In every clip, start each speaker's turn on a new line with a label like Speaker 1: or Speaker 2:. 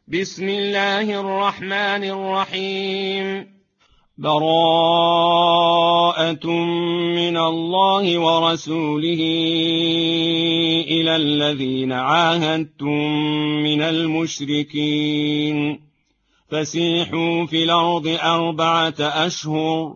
Speaker 1: بسم الله الرحمن الرحيم. براءة من الله ورسوله إلى الذين عاهدتم من المشركين فسيحوا في الأرض 4 أشهر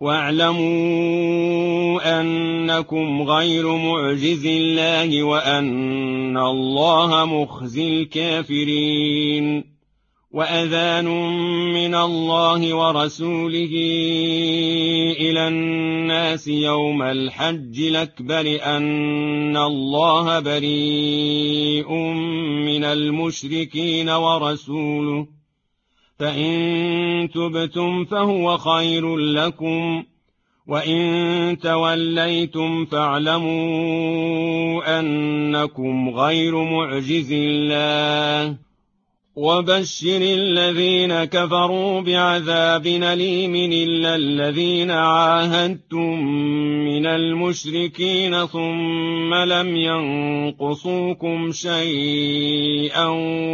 Speaker 1: واعلموا أنكم غير معجز الله وأن الله مخزي الكافرين. وأذان من الله ورسوله إلى الناس يوم الحج الأكبر أن الله بريء من المشركين ورسوله، فإن تبتم فهو خير لكم، وإن توليتم فاعلموا أنكم غير معجز الله. وبشر الذين كفروا بعذاب أليم إلا الذين عاهدتم من المشركين ثم لم ينقصوكم شيئا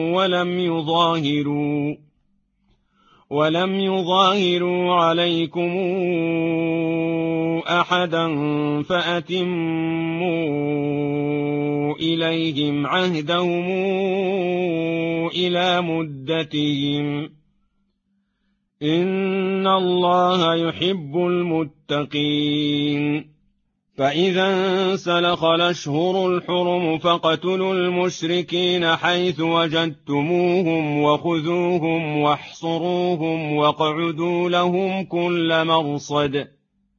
Speaker 1: ولم يظاهروا عليكم أحدا فأتموا إليهم عهدهم إلى مدتهم، إن الله يحب المتقين. فإذا انسلخ الأشهر الحرم فاقتلوا المشركين حيث وجدتموهم وخذوهم واحصروهم واقعدوا لهم كل مرصد،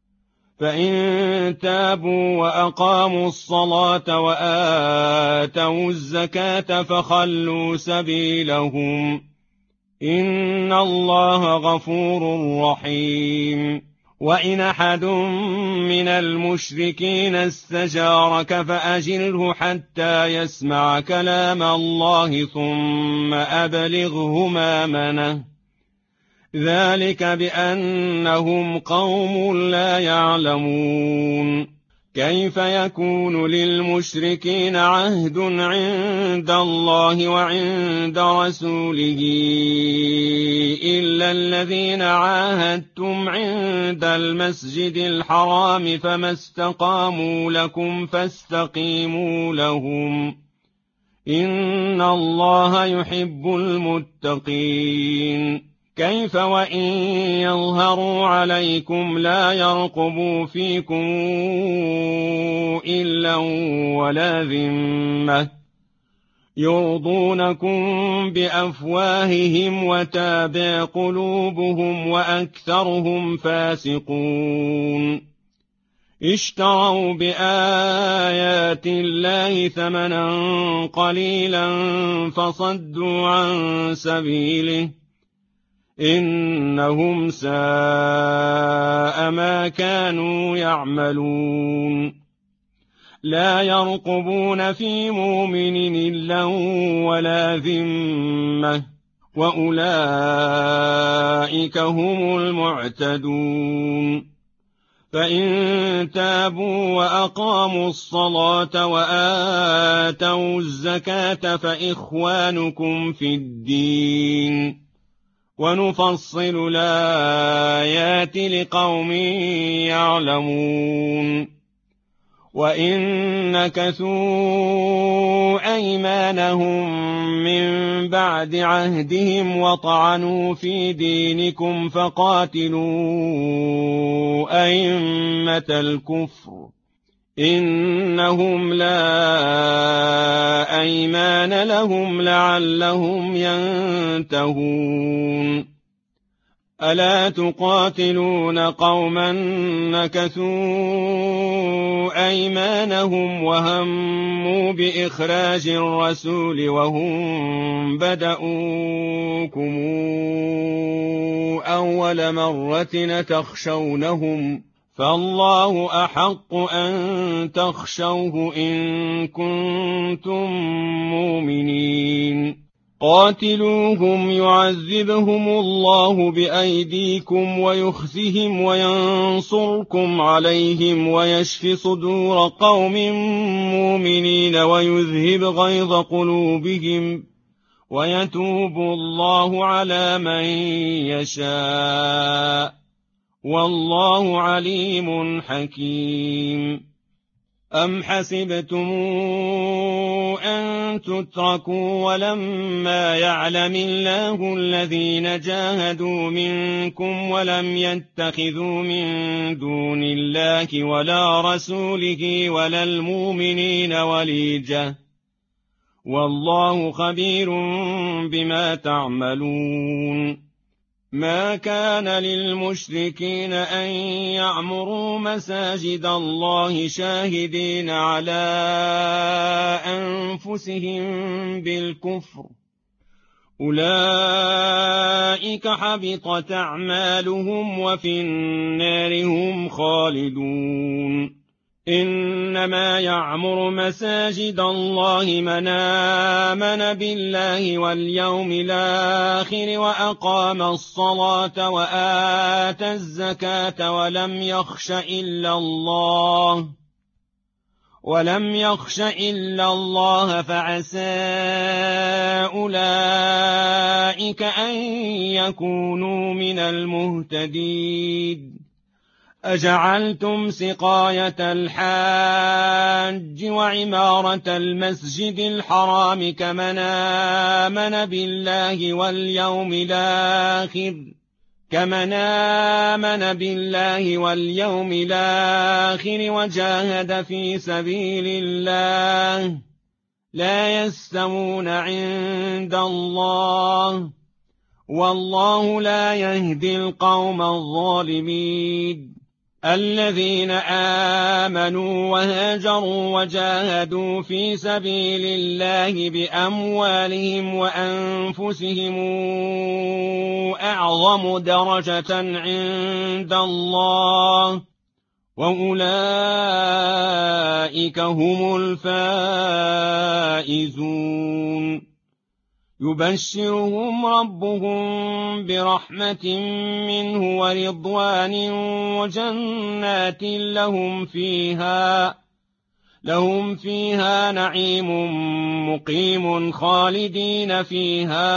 Speaker 1: فإن تابوا وأقاموا الصلاة وآتوا الزكاة فخلوا سبيلهم، إن الله غفور رحيم. وإن أحد من المشركين استجارك فأجره حتى يسمع كلام الله ثم أبلغه مأمنه، ذلك بأنهم قوم لا يعلمون. كيف يكون للمشركين عهد عند الله وعند رسوله إلا الذين عاهدتم عند المسجد الحرام، فما استقاموا لكم فاستقيموا لهم، إن الله يحب المتقين. كيف وإن يظهروا عليكم لا يرقبوا فيكم إلا ولا ذمة، يرضونكم بأفواههم وتابع قلوبهم وأكثرهم فاسقون. اشتروا بآيات الله ثمنا قليلا فصدوا عن سبيله، إنهم ساء ما كانوا يعملون. لا يرقبون في مؤمن إلا ولا ذمة، وأولئك هم المعتدون. فإن تابوا وأقاموا الصلاة وآتوا الزكاة فإخوانكم في الدين، ونفصل الآيات لقوم يعلمون. وإن نكثوا أيمانهم من بعد عهدهم وطعنوا في دينكم فقاتلوا أئمة الكفر، إنهم لا أيمان لهم لعلهم ينتهون. ألا تقاتلون قوما نكثوا أيمانهم وهموا بإخراج الرسول وهم بدؤوكم أول مرة تخشونهم، فالله أحق أن تخشوه إن كنتم مؤمنين. قاتلوهم يعذبهم الله بأيديكم ويخزهم وينصركم عليهم ويشف صدور قوم مؤمنين ويذهب غيظ قلوبهم ويتوب الله على من يشاء والله عليم حكيم. أم حسبتم أن تتركوا ولما يعلم الله الذين جاهدوا منكم ولم يتخذوا من دون الله ولا رسوله ولا المؤمنين وليجة والله خبير بما تعملون. ما كان للمشركين أن يعمروا مساجد الله شاهدين على أنفسهم بالكفر أولئك حبطت أعمالهم وفي النار هم خالدون. إنما يعمر مساجد الله من آمن بالله واليوم الآخر وأقام الصلاة وآتى الزكاة ولم يخش إلا الله فعسى أولئك أن يكونوا من المهتدين. أجعلتم سقاية الحاج وعمارة المسجد الحرام كمن آمن بالله واليوم الآخر وجاهد في سبيل الله لا يستوون عند الله والله لا يهدي القوم الظالمين. الذين آمنوا وهاجروا وجاهدوا في سبيل الله بأموالهم وأنفسهم أعظم درجة عند الله وأولئك هم الفائزون. يبشرهم ربهم برحمة منه ورضوان وجنات لهم فيها نعيم مقيم خالدين فيها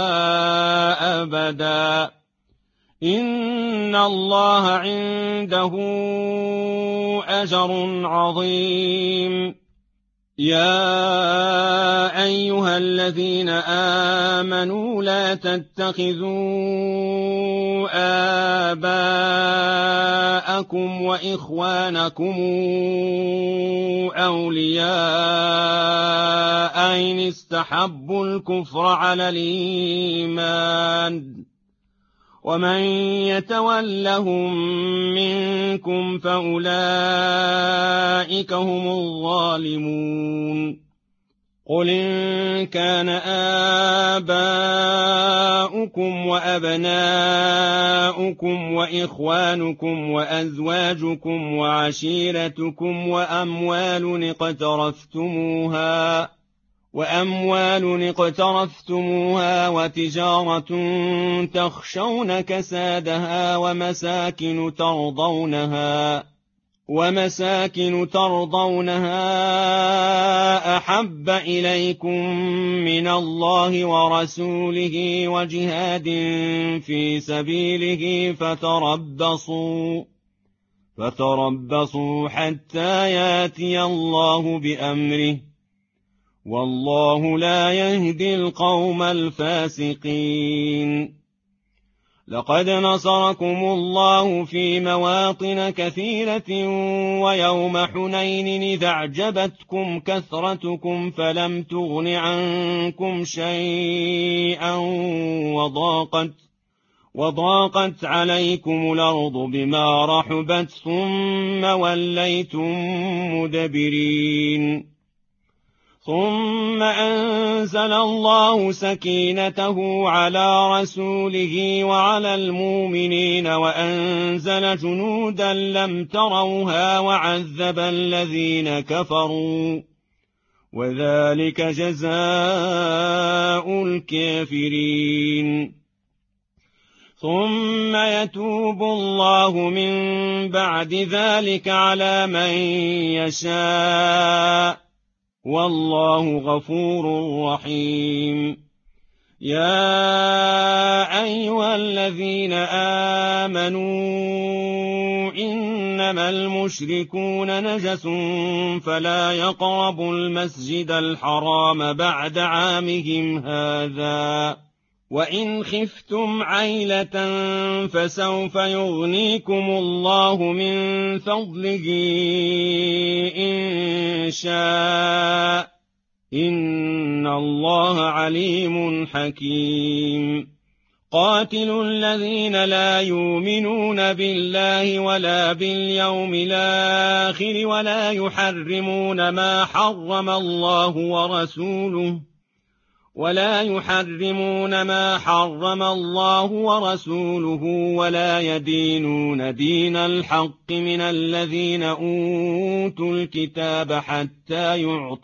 Speaker 1: أبدا إن الله عنده أجر عظيم. يا أيها الذين آمنوا لا تتخذوا آباءكم وإخوانكم أولياء إن استحبوا الكفر على الإيمان ومن يتولهم منكم فأولئك هم الظالمون. قل إن كان آباؤكم وأبناؤكم وإخوانكم وأزواجكم وعشيرتكم وأموال اقترفتموها وتجارة تخشون كسادها ومساكن ترضونها أحب إليكم من الله ورسوله وجهاد في سبيله فتربصوا حتى ياتي الله بأمره والله لا يهدي القوم الفاسقين. لقد نصركم الله في مواطن كثيرة ويوم حنين إذا أعجبتكم كثرتكم فلم تغن عنكم شيئا وضاقت عليكم الأرض بما رحبت ثم وليتم مدبرين. ثم أنزل الله سكينته على رسوله وعلى المؤمنين وأنزل جنودا لم تروها وعذب الذين كفروا وذلك جزاء الكافرين. ثم يتوب الله من بعد ذلك على من يشاء والله غفور رحيم. يا أيها الذين آمنوا إنما المشركون نجس فلا يقربوا المسجد الحرام بعد عامهم هذا وإن خفتم عيلة فسوف يغنيكم الله من فضله إن شاء إن الله عليم حكيم قاتلوا الذين لا يؤمنون بالله ولا باليوم الآخر ولا يحرمون ما حرم الله ورسوله ولا يدينون دين الحق من الذين أوتوا الكتاب حتى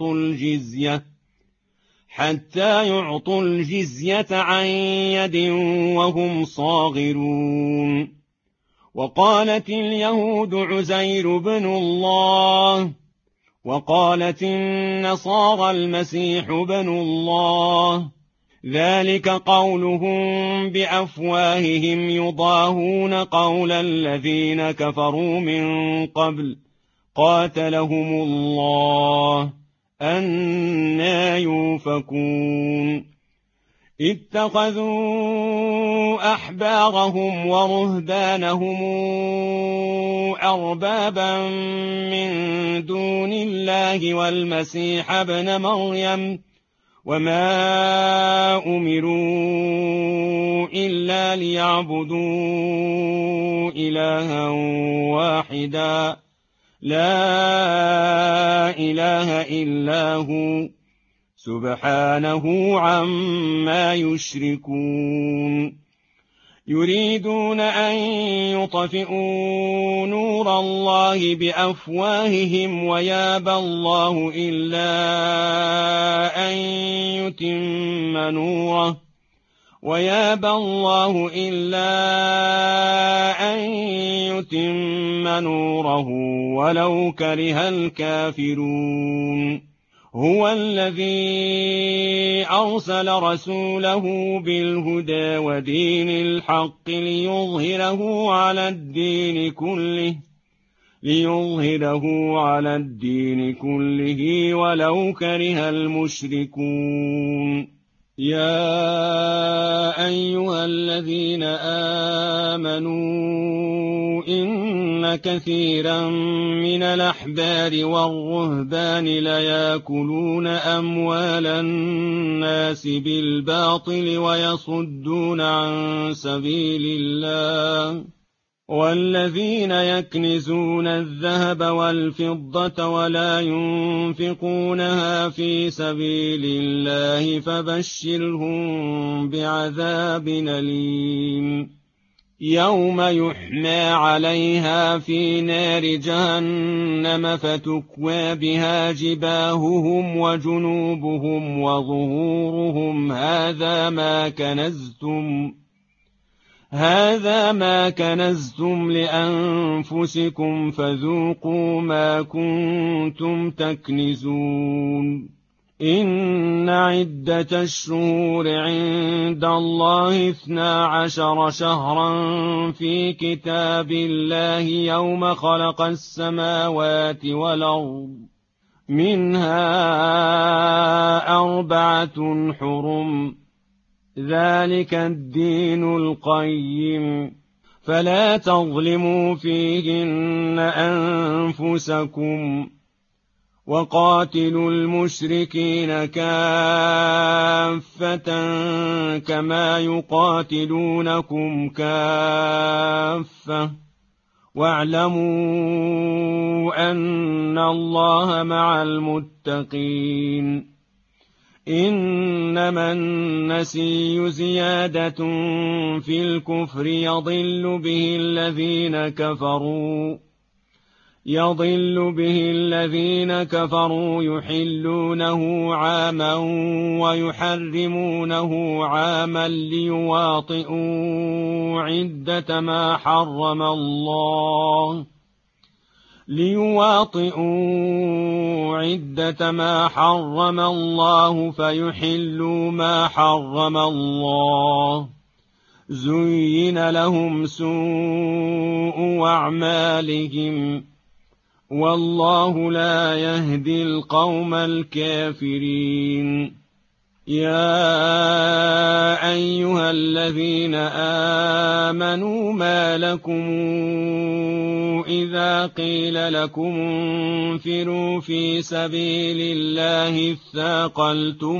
Speaker 1: يعطوا الجزية عن يد وهم صاغرون وقالت اليهود عزير بن الله وقالت النصارى المسيح بن الله ذلك قولهم بأفواههم يضاهون قول الذين كفروا من قبل قاتلهم الله أنى يؤفكون اتخذوا أحبارهم ورهبانهم أربابا من دون الله والمسيح ابن مريم وما أمروا إلا ليعبدوا إلها واحدا لا إله إلا هو سبحانه عما يشركون يريدون أن يطفئوا نور الله بأفواههم ويابى الله إلا أن يتم نوره ولو كره الكافرون هو الذي أرسل رسوله بالهدى ودين الحق ليظهره على الدين كله ولو كره المشركون يا أيها الذين آمنوا إن كثيرا من الأحبار والرهبان ليأكلون أموال الناس بالباطل ويصدون عن سبيل الله والذين يكنزون الذهب والفضة ولا ينفقونها في سبيل الله فبشرهم بعذاب أليم يوم يحمى عليها في نار جهنم فتكوى بها جباههم وجنوبهم وظهورهم هذا ما كنزتم لأنفسكم فذوقوا ما كنتم تكنزون إن عدة الشهور عند الله 12 شهرا في كتاب الله يوم خلق السماوات والأرض منها 4 حرم ذلك الدين القيم فلا تظلموا فيهن أنفسكم وقاتلوا المشركين كافة كما يقاتلونكم كافة واعلموا أن الله مع المتقين إنما النسي زيادة في الكفر يضل به الذين كفروا يحلونه عاما ويحرمونه عاما ليواطئوا عدة ما حرم الله ليواطئوا عدة ما حرم الله فيحلوا ما حرم الله. زين لهم سوء أعمالهم والله لا يهدي القوم الكافرين. يا أيها الذين آمنوا ما لكم إذا قيل لكم انفروا في سبيل الله اثاقلتم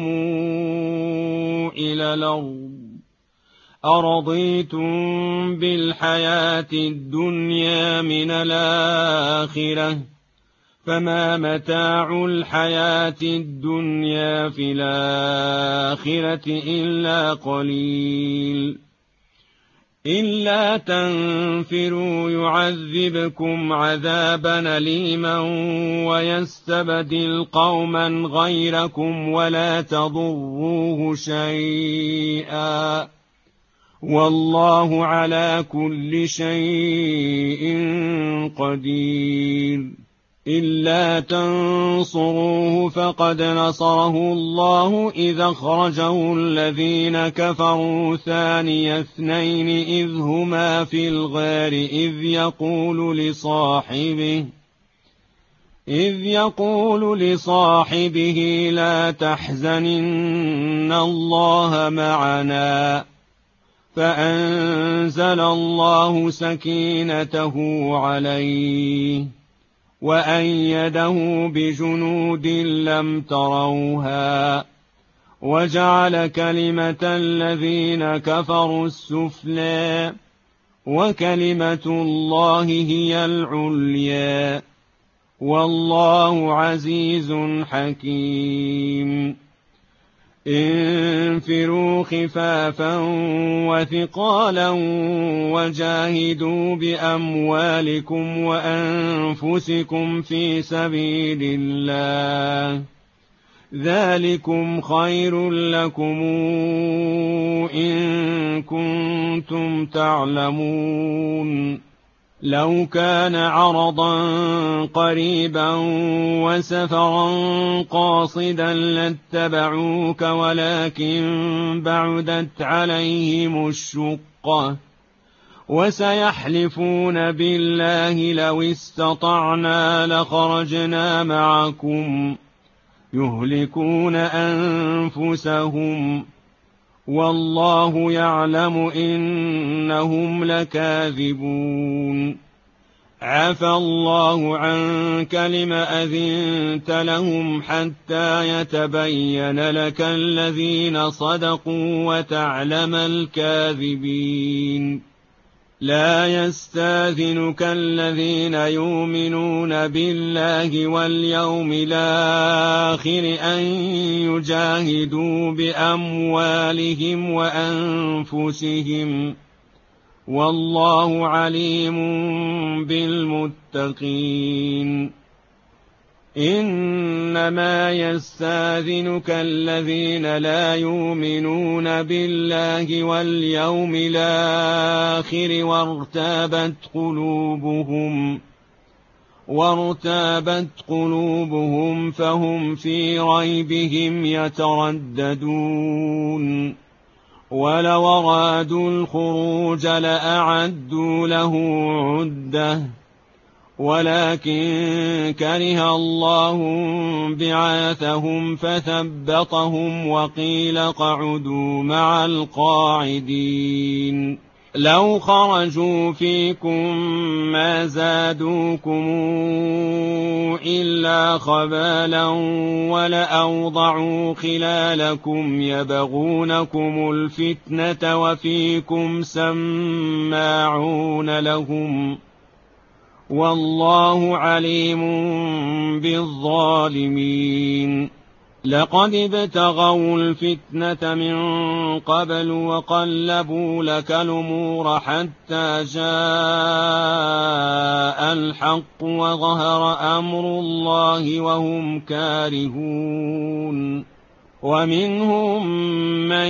Speaker 1: إلى الأرض أرضيتم بالحياة الدنيا من الآخرة فما متاع الحياة الدنيا في الآخرة إلا قليل. إلا تنفروا يعذبكم عذابا أليما ويستبدل قوما غيركم ولا تضروه شيئا والله على كل شيء قدير. إلا تنصروه فقد نصره الله إذا أخرجه الذين كفروا ثاني اثنين إذ هما في الغار إذ يقول لصاحبه لا تحزن إن الله معنا فأنزل الله سكينته عليه وأيده بجنود لم تروها وجعل كلمة الذين كفروا السفلى وكلمة الله هي العليا والله عزيز حكيم. انفروا خفافا وثقالا وجاهدوا بأموالكم وأنفسكم في سبيل الله ذلكم خير لكم إن كنتم تعلمون. لو كان عرضا قريبا وسفرا قاصدا لاتبعوك ولكن بعدت عليهم الشقة وسيحلفون بالله لو استطعنا لخرجنا معكم يهلكون أنفسهم والله يعلم إنهم لكاذبون. عفى الله عنك لم أذنت لهم حتى يتبين لك الذين صدقوا وتعلم الكاذبين. لا يستاذنك الذين يؤمنون بالله واليوم الآخر أن يجاهدوا بأموالهم وأنفسهم والله عليم بالمتقين. إنما يستاذنك الذين لا يؤمنون بالله واليوم الآخر وارتابت قلوبهم فهم في ريبهم يترددون. ولو أرادوا الخروج لأعدوا له عدة ولكن كره الله بعاثهم فثبطهم وقيل اقعدوا مع القاعدين. لو خرجوا فيكم ما زادوكم إلا خبالا ولأوضعوا خلالكم يبغونكم الفتنة وفيكم سماعون لهم والله عليم بالظالمين. لقد ابتغوا الفتنة من قبل وقلبوا لك الأمور حتى جاء الحق وظهر أمر الله وهم كارهون. ومنهم من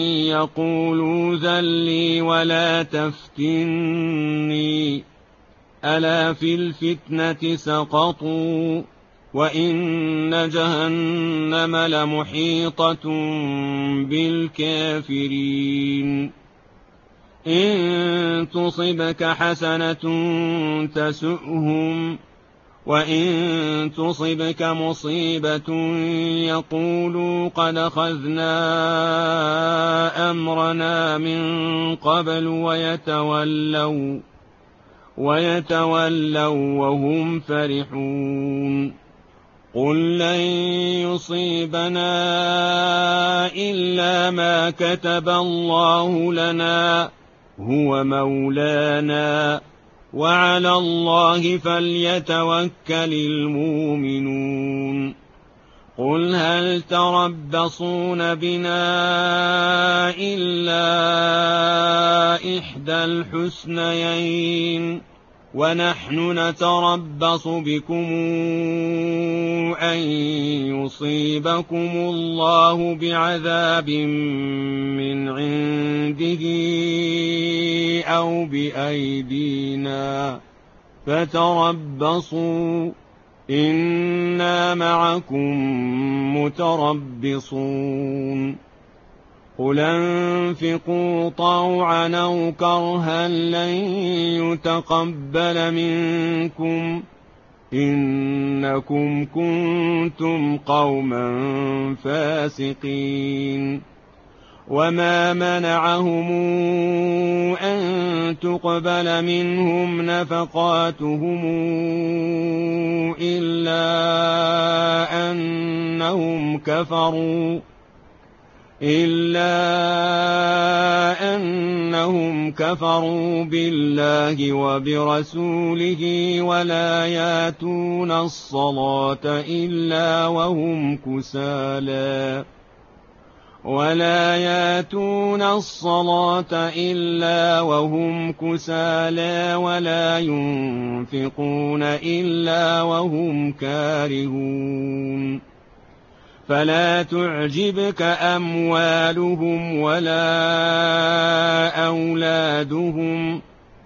Speaker 1: يقول ذل لي ولا تفتني ألا في الفتنة سقطوا وإن جهنم لمحيطة بالكافرين إن تصبك حسنة تسؤهم وإن تصبك مصيبة يقولوا قد أخذنا أمرنا من قبل ويتولوا وهم فرحون قل لن يصيبنا إلا ما كتب الله لنا هو مولانا وعلى الله فليتوكل المؤمنون قل هل تربصون بنا إلا إحدى الحسنيين ونحن نتربص بكم أن يصيبكم الله بعذاب من عنده أو بأيدينا فتربصوا إنا معكم متربصون قل انفقوا طوعا أو كرها لن يتقبل منكم إنكم كنتم قوما فاسقين وما منعهم أن تقبل منهم نفقاتهم إلا أنهم كفروا بالله وبرسوله ولا ياتون الصلاة إلا وهم كسالى ولا ينفقون إلا وهم كارهون فلا تعجبك أموالهم ولا أولادهم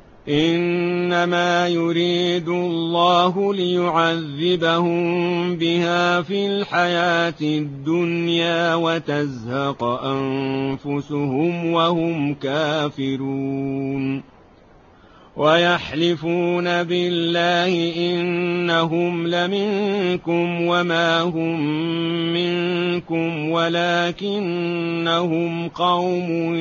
Speaker 1: إنما يريد الله ليعذبهم بها في الحياة الدنيا وتزهق أنفسهم وهم كافرون ويحلفون بالله إنهم لمنكم وما هم منكم ولكنهم قوم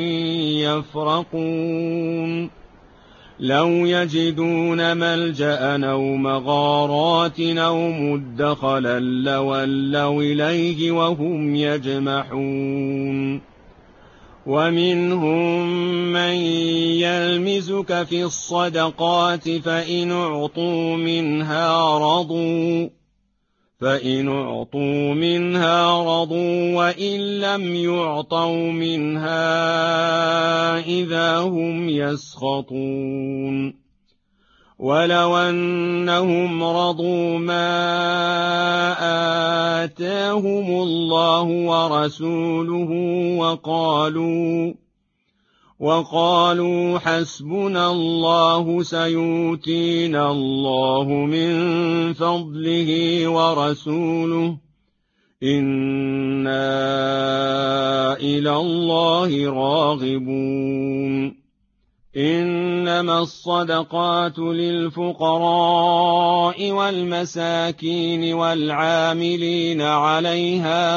Speaker 1: يفرقون لو يجدون ملجأ أو مغارات أو مدخلا لولوا إليه وهم يجمحون ومنهم من يلمزك في الصدقات فإن أعطوا منها رضوا وإن لم يعطوا منها إذا هم يسخطون ولو أنهم رضوا ما آتاهم الله ورسوله وقالوا حسبنا الله سيؤتينا الله من فضله ورسوله إنا إلى الله راغبون إنما الصدقات للفقراء والمساكين والعاملين عليها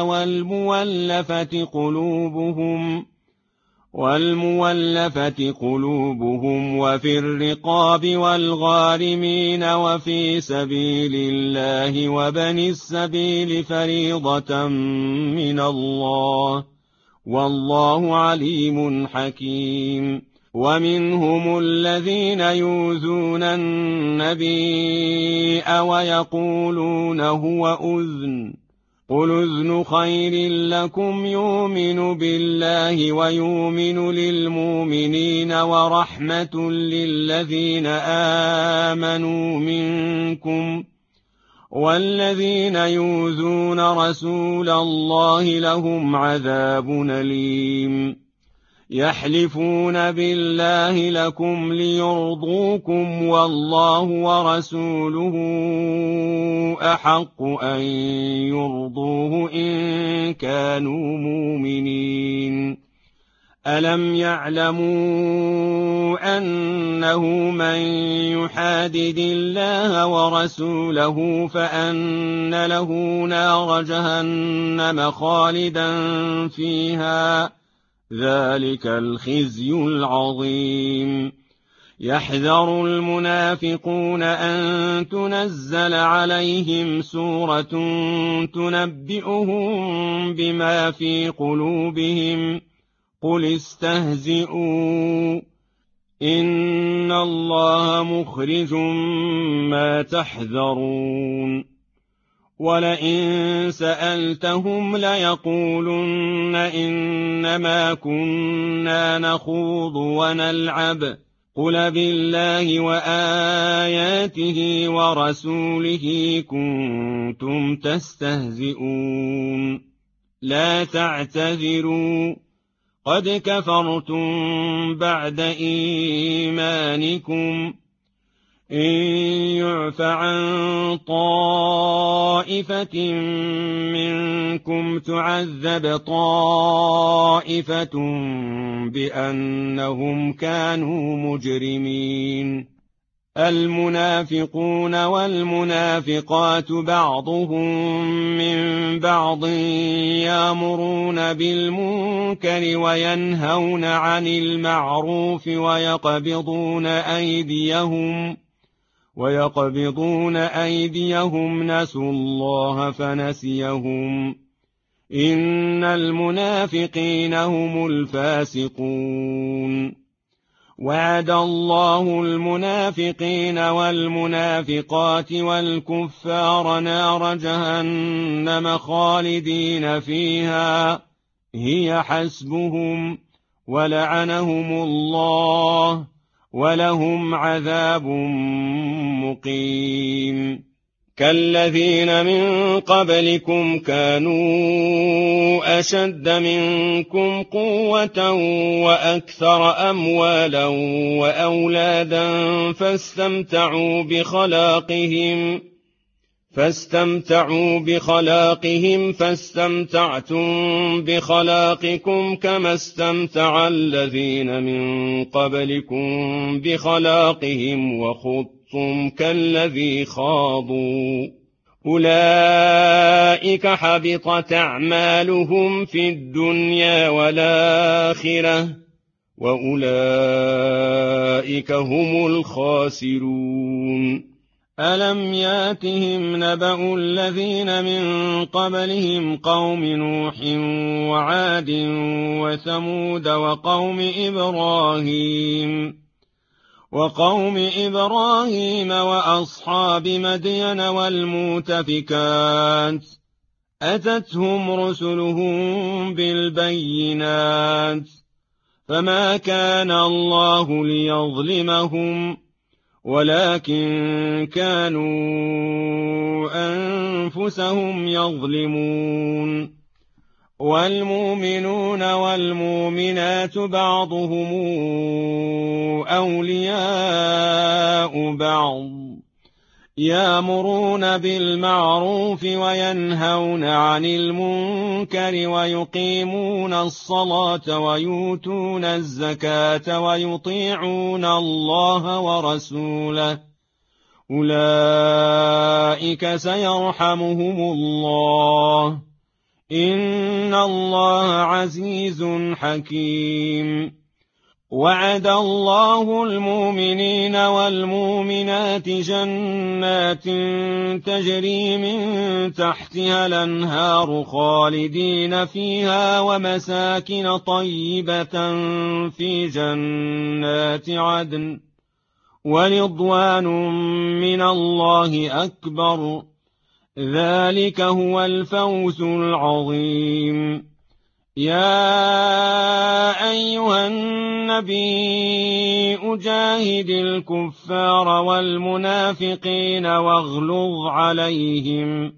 Speaker 1: والمولفة قلوبهم وفي الرقاب والغارمين وفي سبيل الله وبن السبيل فريضة من الله والله عليم حكيم ومنهم الذين يؤذون النبي ويقولون هو أذن قل أذن خير لكم يؤمن بالله ويؤمن للمؤمنين ورحمة للذين آمنوا منكم والذين يؤذون رسول الله لهم عذاب أليم يحلفون بالله لكم ليرضوكم والله ورسوله أحق أن يرضوه إن كانوا مؤمنين. ألم يعلموا أنه من يحادد الله ورسوله فأن له نار جهنم خالدا فيها ذلك الخزي العظيم. يحذر المنافقون أن تنزل عليهم سورة تنبئهم بما في قلوبهم قل استهزئوا إن الله مخرج ما تحذرون. ولئن سألتهم ليقولن إنما كنا نخوض ونلعب قل بالله وآياته ورسوله كنتم تستهزئون لا تعتذروا قد كفرتم بعد إيمانكم إن يعف عن طائفة منكم تعذب طائفة بأنهم كانوا مجرمين. المنافقون والمنافقات بعضهم من بعض يأمرون بالمنكر وينهون عن المعروف ويقبضون أيديهم نسوا الله فنسيهم إن المنافقين هم الفاسقون. وعد الله المنافقين والمنافقات والكفار نار جهنم خالدين فيها هي حسبهم ولعنهم الله ولهم عذاب مقيم. كالذين من قبلكم كانوا أشد منكم قوة وأكثر أموالا وأولادا فاستمتعوا بخلاقهم فاستمتعتم بخلاقكم كما استمتع الذين من قبلكم بخلاقهم وخضتم كالذي خاضوا أولئك حبطت أعمالهم في الدنيا والآخرة وأولئك هم الخاسرون. ألم ياتهم نبأ الذين من قبلهم قوم نوح وعاد وثمود وقوم إبراهيم وأصحاب مدين والمؤتفكات أتتهم رسلهم بالبينات فما كان الله ليظلمهم ولكن كانوا أنفسهم يظلمون. والمؤمنون والمؤمنات بعضهم أولياء بعض يأمرون بالمعروف وينهون عن المنكر ويقيمون الصلاة ويؤتون الزكاة ويطيعون الله ورسوله أولئك سيرحمهم الله إن الله عزيز حكيم. وعد الله المؤمنين والمؤمنات جنات تجري من تحتها الأنهار خالدين فيها ومساكن طيبة في جنات عدن ورضوان من الله أكبر ذلك هو الفوز العظيم. يا أيها النبي جاهد الكفار والمنافقين واغلظ عليهم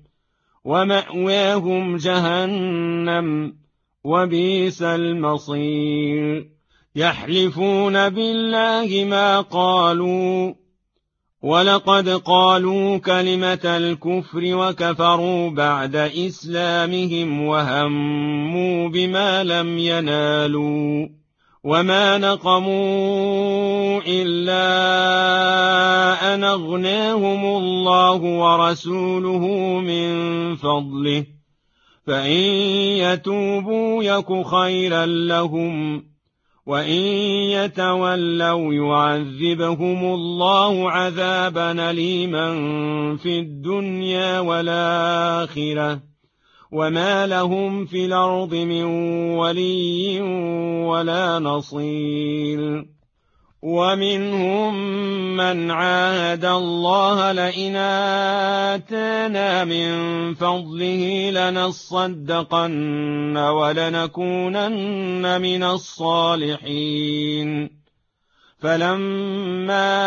Speaker 1: ومأواهم جهنم وبئس المصير. يحلفون بالله ما قالوا ولقد قالوا كلمة الكفر وكفروا بعد إسلامهم وهموا بما لم ينالوا وما نقموا إلا أن أغناهم الله ورسوله من فضله فإن يتوبوا يك خيرا لهم وإن يتولوا يعذبهم الله عذابا أليما في الدنيا والآخرة وما لهم في الأرض من ولي ولا نصير ومنهم من عاهد الله لئن آتانا من فضله لنصدقن ولنكونن من الصالحين فلما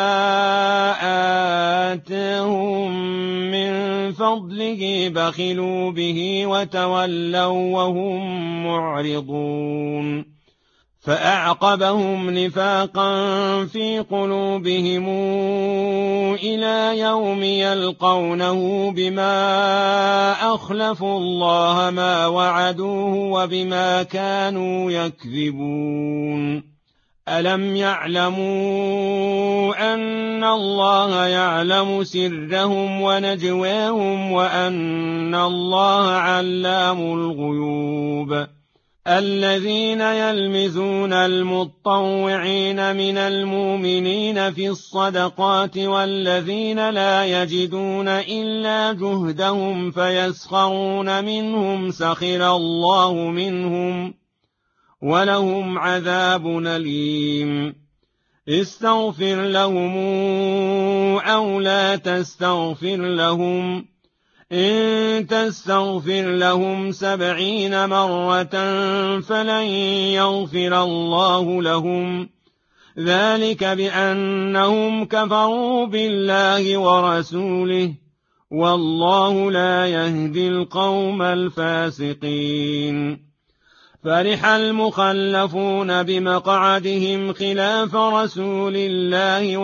Speaker 1: آتاهم من فضله بخلوا به وتولوا وهم معرضون فأعقبهم نفاقا في قلوبهم إلى يوم يلقونه بما أخلفوا الله ما وعدوه وبما كانوا يكذبون ألم يعلموا أن الله يعلم سرهم ونجواهم وأن الله علام الغيوب الذين يلمزون المطوعين من المؤمنين في الصدقات والذين لا يجدون إلا جهدهم فيسخرون منهم سخر الله منهم ولهم عذاب أليم استغفر لهم أو لا تستغفر لهم إن تستغفر لهم 70 مرة فلن يغفر الله لهم ذلك بأنهم كفروا بالله ورسوله والله لا يهدي القوم الفاسقين فرح المخلفون بمقعدهم خلاف رسول الله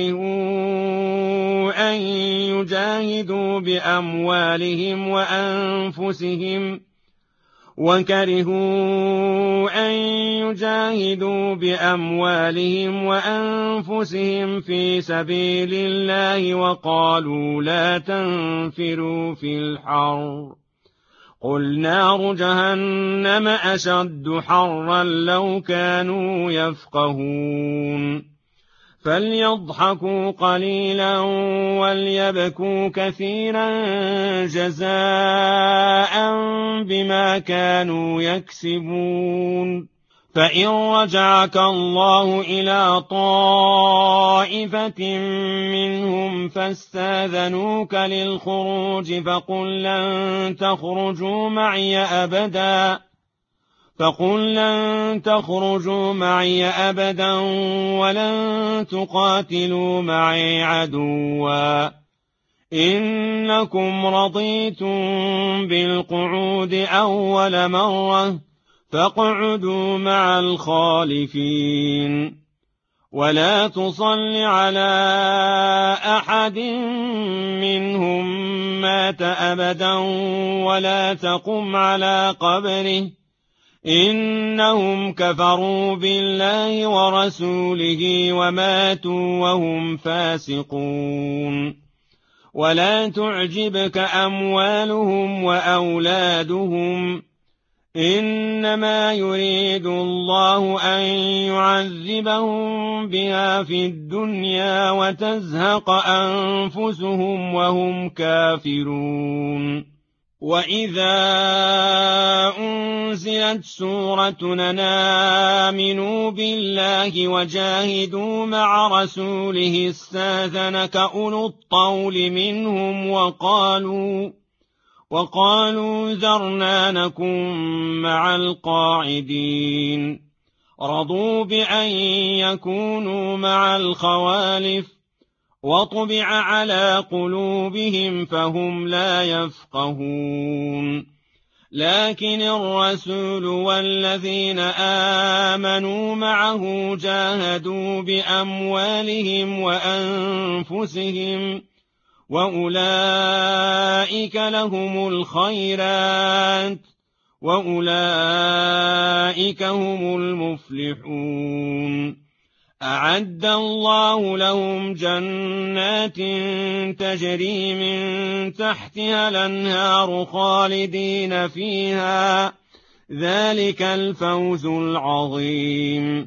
Speaker 1: وكرهوا أن يجاهدوا بأموالهم وأنفسهم في سبيل الله وقالوا لا تنفروا في الحر قل نار جهنم أشد حرا لو كانوا يفقهون فليضحكوا قليلا وليبكوا كثيرا جزاء بما كانوا يكسبون فإن رجعك الله إلى طائفة منهم فاستاذنوك للخروج فقل لن تخرجوا معي أبدا ولن تقاتلوا معي عدوا إنكم رضيتم بالقعود أول مرة فاقعدوا مع الخالفين ولا تصل على أحد منهم مات أبدا ولا تقم على قبره إنهم كفروا بالله ورسوله وماتوا وهم فاسقون ولا تعجبك أموالهم وأولادهم إنما يريد الله أن يعذبهم بها في الدنيا وتزهق أنفسهم وهم كافرون وإذا أنزلت سورة أن آمنوا بالله وجاهدوا مع رسوله استاذنك أولو الطول منهم وقالوا ذرنا نكن مع القاعدين رضوا بأن يكونوا مع الخوالف وطبع على قلوبهم فهم لا يفقهون لكن الرسول والذين آمنوا معه جاهدوا بأموالهم وأنفسهم وأولئك لهم الخيرات وأولئك هم المفلحون. أعد الله لهم جنات تجري من تحتها الأنهار خالدين فيها، ذلك الفوز العظيم.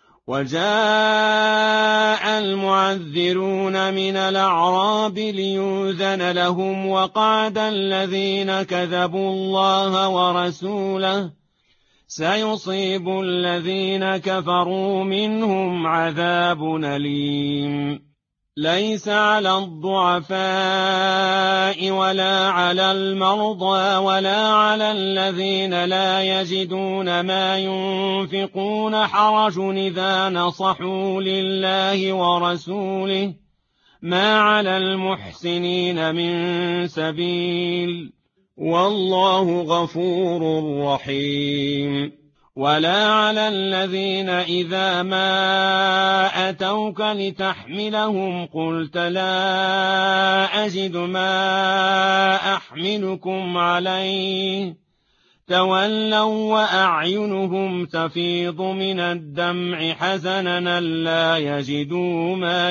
Speaker 1: وجاء المعذرون من الأعراب ليؤذن لهم وقعد الذين كذبوا الله ورسوله سيصيب الذين كفروا منهم عذاب أليم. ليس على الضعفاء ولا على المرضى ولا على الذين لا يجدون ما ينفقون حرج إذا نصحوا لله ورسوله، ما على المحسنين من سبيل، والله غفور رحيم. ولا على الذين إذا ما أتوك لتحملهم قلت لا أجد ما أحملكم عليه تولوا وأعينهم تفيض من الدمع حزنا لا يجدوا ما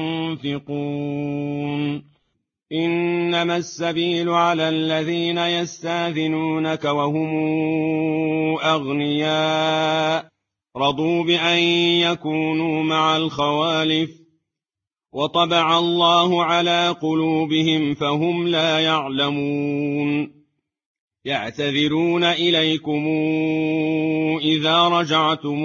Speaker 1: ينفقون. إنما السبيل على الذين يستاذنونك وهم أغنياء رضوا بأن يكونوا مع الخوالف وطبع الله على قلوبهم فهم لا يعلمون. يعتذرون إليكم إذا رجعتم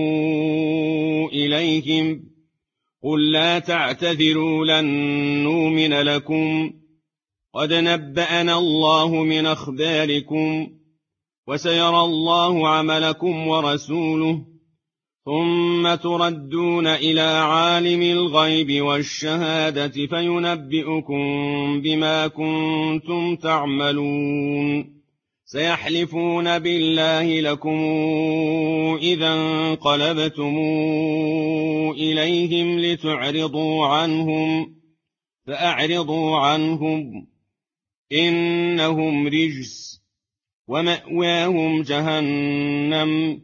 Speaker 1: إليهم قل لا تعتذروا لن نؤمن لكم قد نبأنا الله من أخباركم وسيرى الله عملكم ورسوله ثم تردون إلى عالم الغيب والشهادة فينبئكم بما كنتم تعملون. سيحلفون بالله لكم إذا انقلبتم إليهم لتعرضوا عنهم فأعرضوا عنهم إنهم رجس ومأواهم جهنم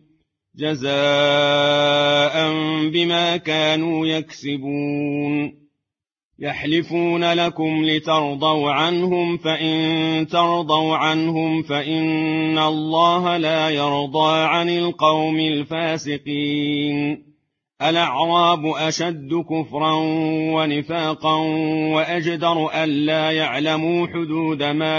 Speaker 1: جزاء بما كانوا يكسبون. يحلفون لكم لترضوا عنهم فإن ترضوا عنهم فإن الله لا يرضى عن القوم الفاسقين. الأعراب أشد كفرا ونفاقا وأجدر ألا يعلموا حدود ما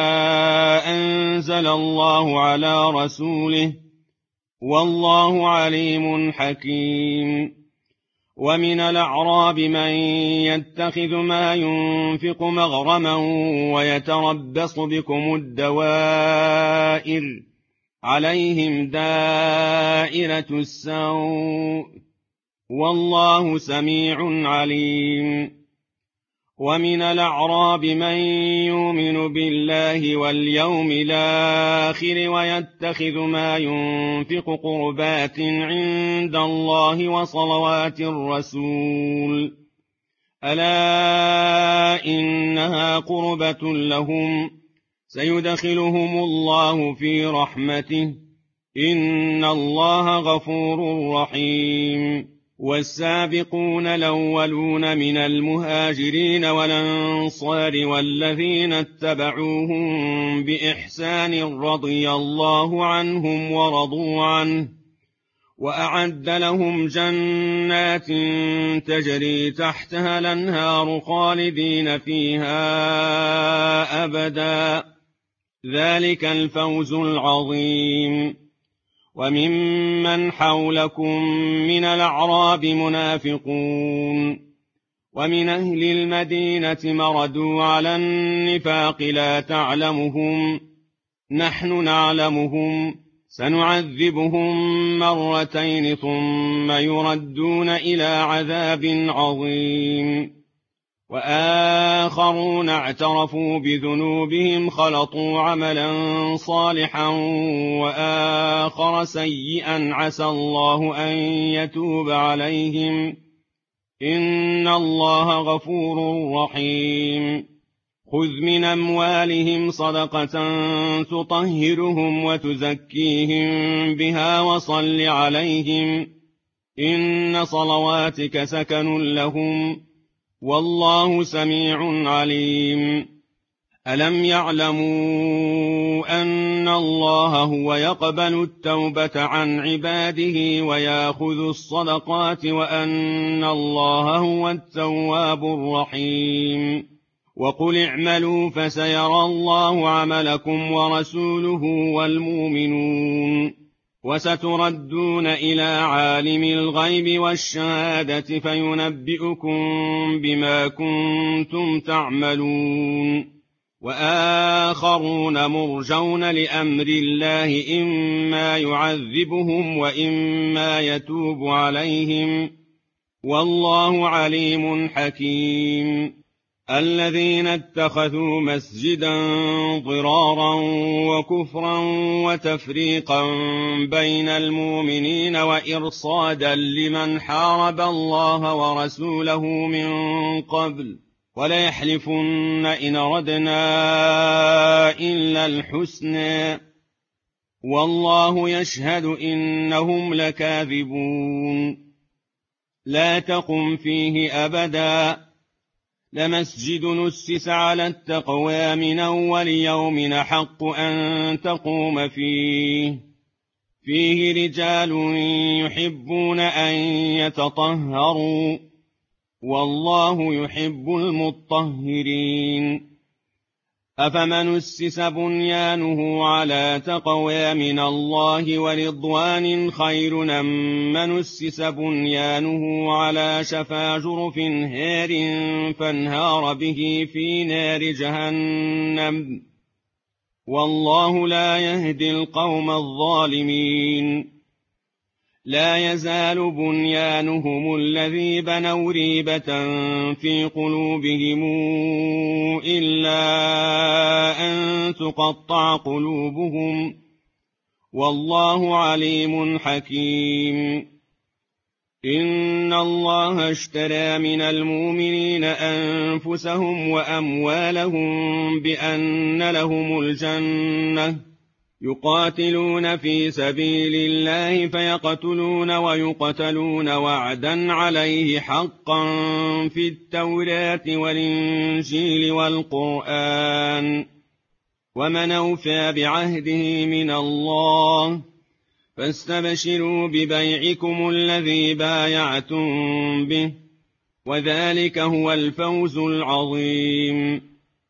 Speaker 1: أنزل الله على رسوله والله عليم حكيم. ومن الأعراب من يتخذ ما ينفق مغرما ويتربص بكم الدوائر عليهم دائرة السوء والله سميع عليم. ومن الأعراب من يؤمن بالله واليوم الآخر ويتخذ ما ينفق قربات عند الله وصلوات الرسول ألا إنها قربة لهم سيدخلهم الله في رحمته إن الله غفور رحيم. والسابقون الأولون من المهاجرين والأنصار والذين اتبعوهم بإحسان رضي الله عنهم ورضوا عنه وأعد لهم جنات تجري تحتها الأنهار خالدين فيها أبدا ذلك الفوز العظيم. وممن حولكم من الأعراب منافقون ومن أهل المدينة مردوا على النفاق لا تعلمهم نحن نعلمهم سنعذبهم مرتين ثم يردون إلى عذاب عظيم. وآخرون اعترفوا بذنوبهم خلطوا عملا صالحا وآخر سيئا عسى الله أن يتوب عليهم إن الله غفور رحيم خذ من أموالهم صدقة تطهرهم وتزكيهم بها وصل عليهم إن صلواتك سكن لهم والله سميع عليم ألم يعلموا أن الله هو يقبل التوبة عن عباده ويأخذ الصدقات وأن الله هو التواب الرحيم وقل اعملوا فسيرى الله عملكم ورسوله والمؤمنون وستردون إلى عالم الغيب والشهادة فينبئكم بما كنتم تعملون وآخرون مرجون لأمر الله إما يعذبهم وإما يتوب عليهم والله عليم حكيم الذين اتخذوا مسجدا ضرارا وكفرا وتفريقا بين المؤمنين وإرصادا لمن حارب الله ورسوله من قبل وليحلفن إن أردنا إلا الحسنى والله يشهد إنهم لكاذبون لا تقم فيه أبدا لمسجد نسس على التقوى من أول يوم أحق أن تقوم فيه رجال يحبون أن يتطهروا والله يحب المطهرين أفمن أسس بنيانه على تقوى من الله ورضوان خير أم من أسس بنيانه على شفا جرف هار فانهار به في نار جهنم والله لا يهدي القوم الظالمين لا يزال بنيانهم الذي بنوا ريبة في قلوبهم إلا أن تقطع قلوبهم والله عليم حكيم إن الله اشترى من المؤمنين أنفسهم وأموالهم بأن لهم الجنة يقاتلون في سبيل الله فيقتلون ويقتلون وعدا عليه حقا في التوراة والإنجيل والقرآن ومن أوفى بعهده من الله فاستبشروا ببيعكم الذي بايعتم به وذلك هو الفوز العظيم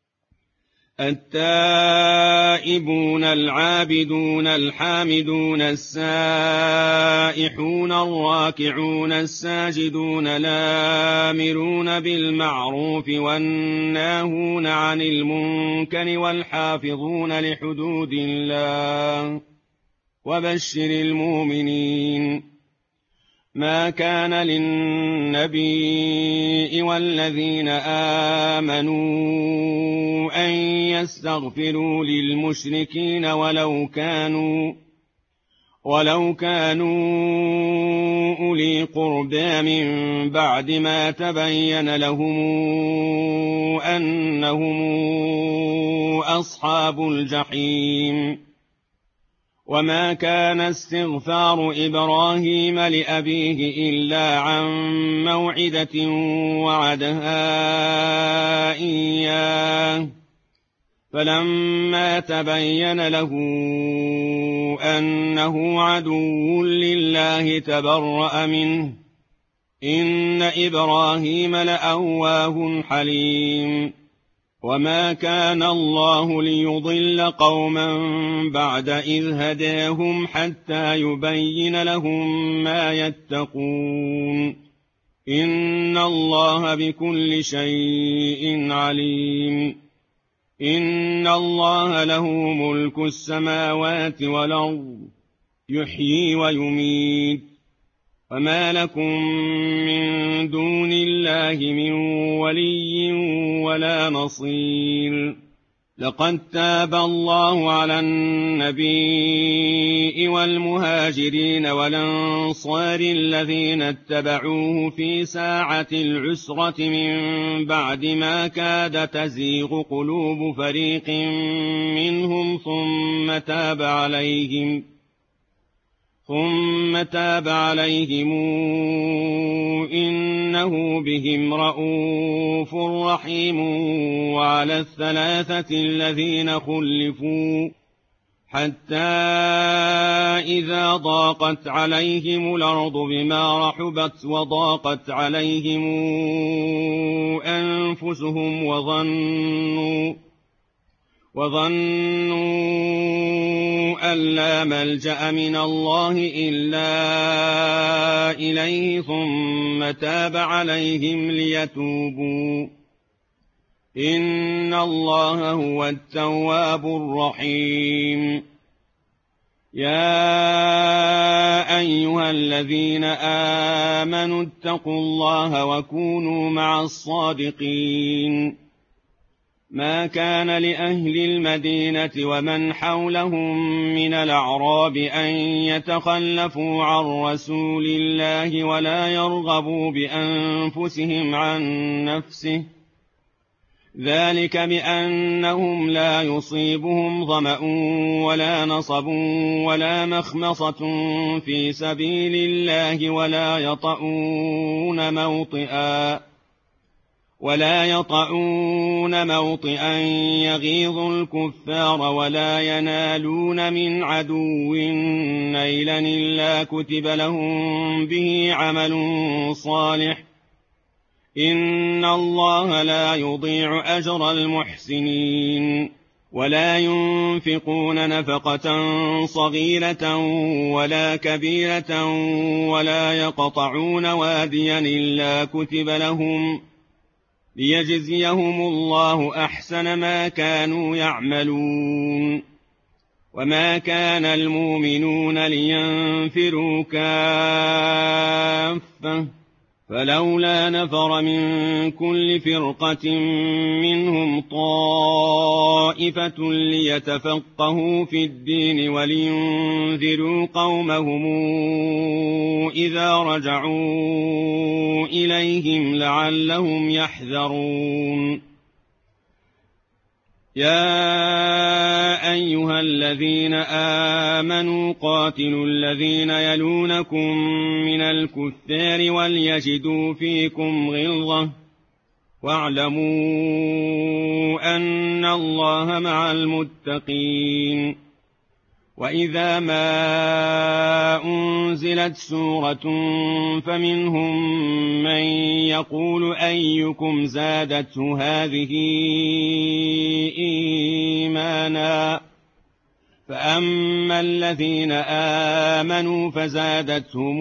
Speaker 1: التائبون العابدون الحامدون السائحون الراكعون الساجدون الآمرون بالمعروف والناهون عن المنكر والحافظون لحدود الله وبشر المؤمنين ما كان للنبي والذين آمنوا أن يستغفروا للمشركين ولو كانوا أولي قربى من بعد ما تبين لهم أنهم أصحاب الجحيم وما كان استغفار إبراهيم لأبيه إلا عن موعدة وعدها إياه فلما تبين له أنه عدو لله تبرأ منه إن إبراهيم لأواه حليم وما كان الله ليضل قوما بعد إذ هداهم حتى يبين لهم ما يتقون إن الله بكل شيء عليم إن الله له ملك السماوات والأرض يحيي ويميت وما لكم من دون الله من ولي ولا نصير. لقد تاب الله على النبي والمهاجرين والأنصار الذين اتبعوه في ساعة العسرة من بعد ما كاد تزيغ قلوب فريق منهم ثم تاب عليهم إنه بهم رءوف رحيم. وعلى الثلاثة الذين خلفوا حتى إذا ضاقت عليهم الأرض بما رحبت وضاقت عليهم أنفسهم وظنوا أن لا ملجأ من الله إلا إليه ثم تاب عليهم ليتوبوا إن الله هو التواب الرحيم. يا أيها الذين آمنوا اتقوا الله وكونوا مع الصادقين. ما كان لأهل المدينة ومن حولهم من الأعراب أن يتخلفوا عن رسول الله ولا يرغبوا بأنفسهم عن نفسه، ذلك بأنهم لا يصيبهم ظمأ ولا نصب ولا مخمصة في سبيل الله ولا يطؤون موطئا يغيظ الكفار ولا ينالون من عدو نيلا إلا كتب لهم به عمل صالح إن الله لا يضيع أجر المحسنين. ولا ينفقون نفقة صغيرة ولا كبيرة ولا يقطعون واديا إلا كتب لهم ليجزيهم الله أحسن ما كانوا يعملون. وما كان المؤمنون لينفروا كافة فلولا نفر من كل فرقة منهم طائفة ليتفقهوا في الدين ولينذروا قومهم إذا رجعوا إليهم لعلهم يحذرون. يا أيها الذين آمنوا قاتلوا الذين يلونكم من الكفار وليجدوا فيكم غلظة واعلموا أن الله مع المتقين. وإذا ما أنزلت سورة فمنهم من يقول أيكم زادته هذه إيمانا فأما الذين آمنوا فزادتهم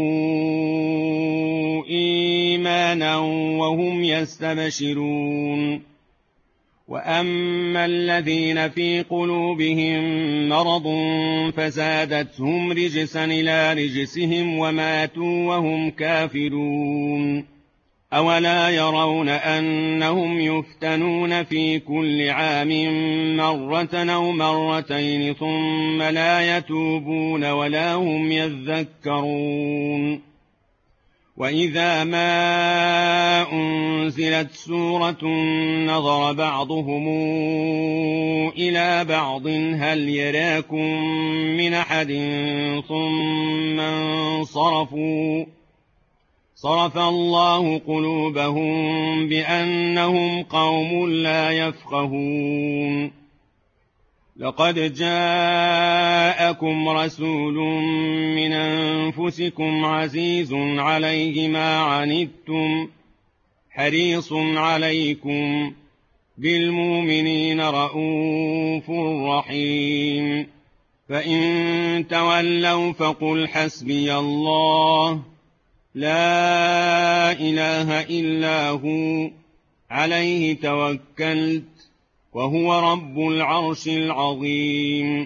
Speaker 1: إيمانا وهم يستبشرون. وأما الذين في قلوبهم مرض فزادتهم رجسا إلى رجسهم وماتوا وهم كافرون. أولا يرون أنهم يفتنون في كل عام مرة أو مرتين ثم لا يتوبون ولا هم يذكرون. وإذا ما أنزلت سورة نظر بعضهم إلى بعض هل يراكم من أحد ثم انصرفوا صرف الله قلوبهم بأنهم قوم لا يفقهون. لقد جاءكم رسول من أنفسكم عزيز عليه ما عنتم حريص عليكم بالمؤمنين رءوف رحيم. فإن تولوا فقل حسبي الله لا إله إلا هو عليه توكلت وهو رب العرش العظيم.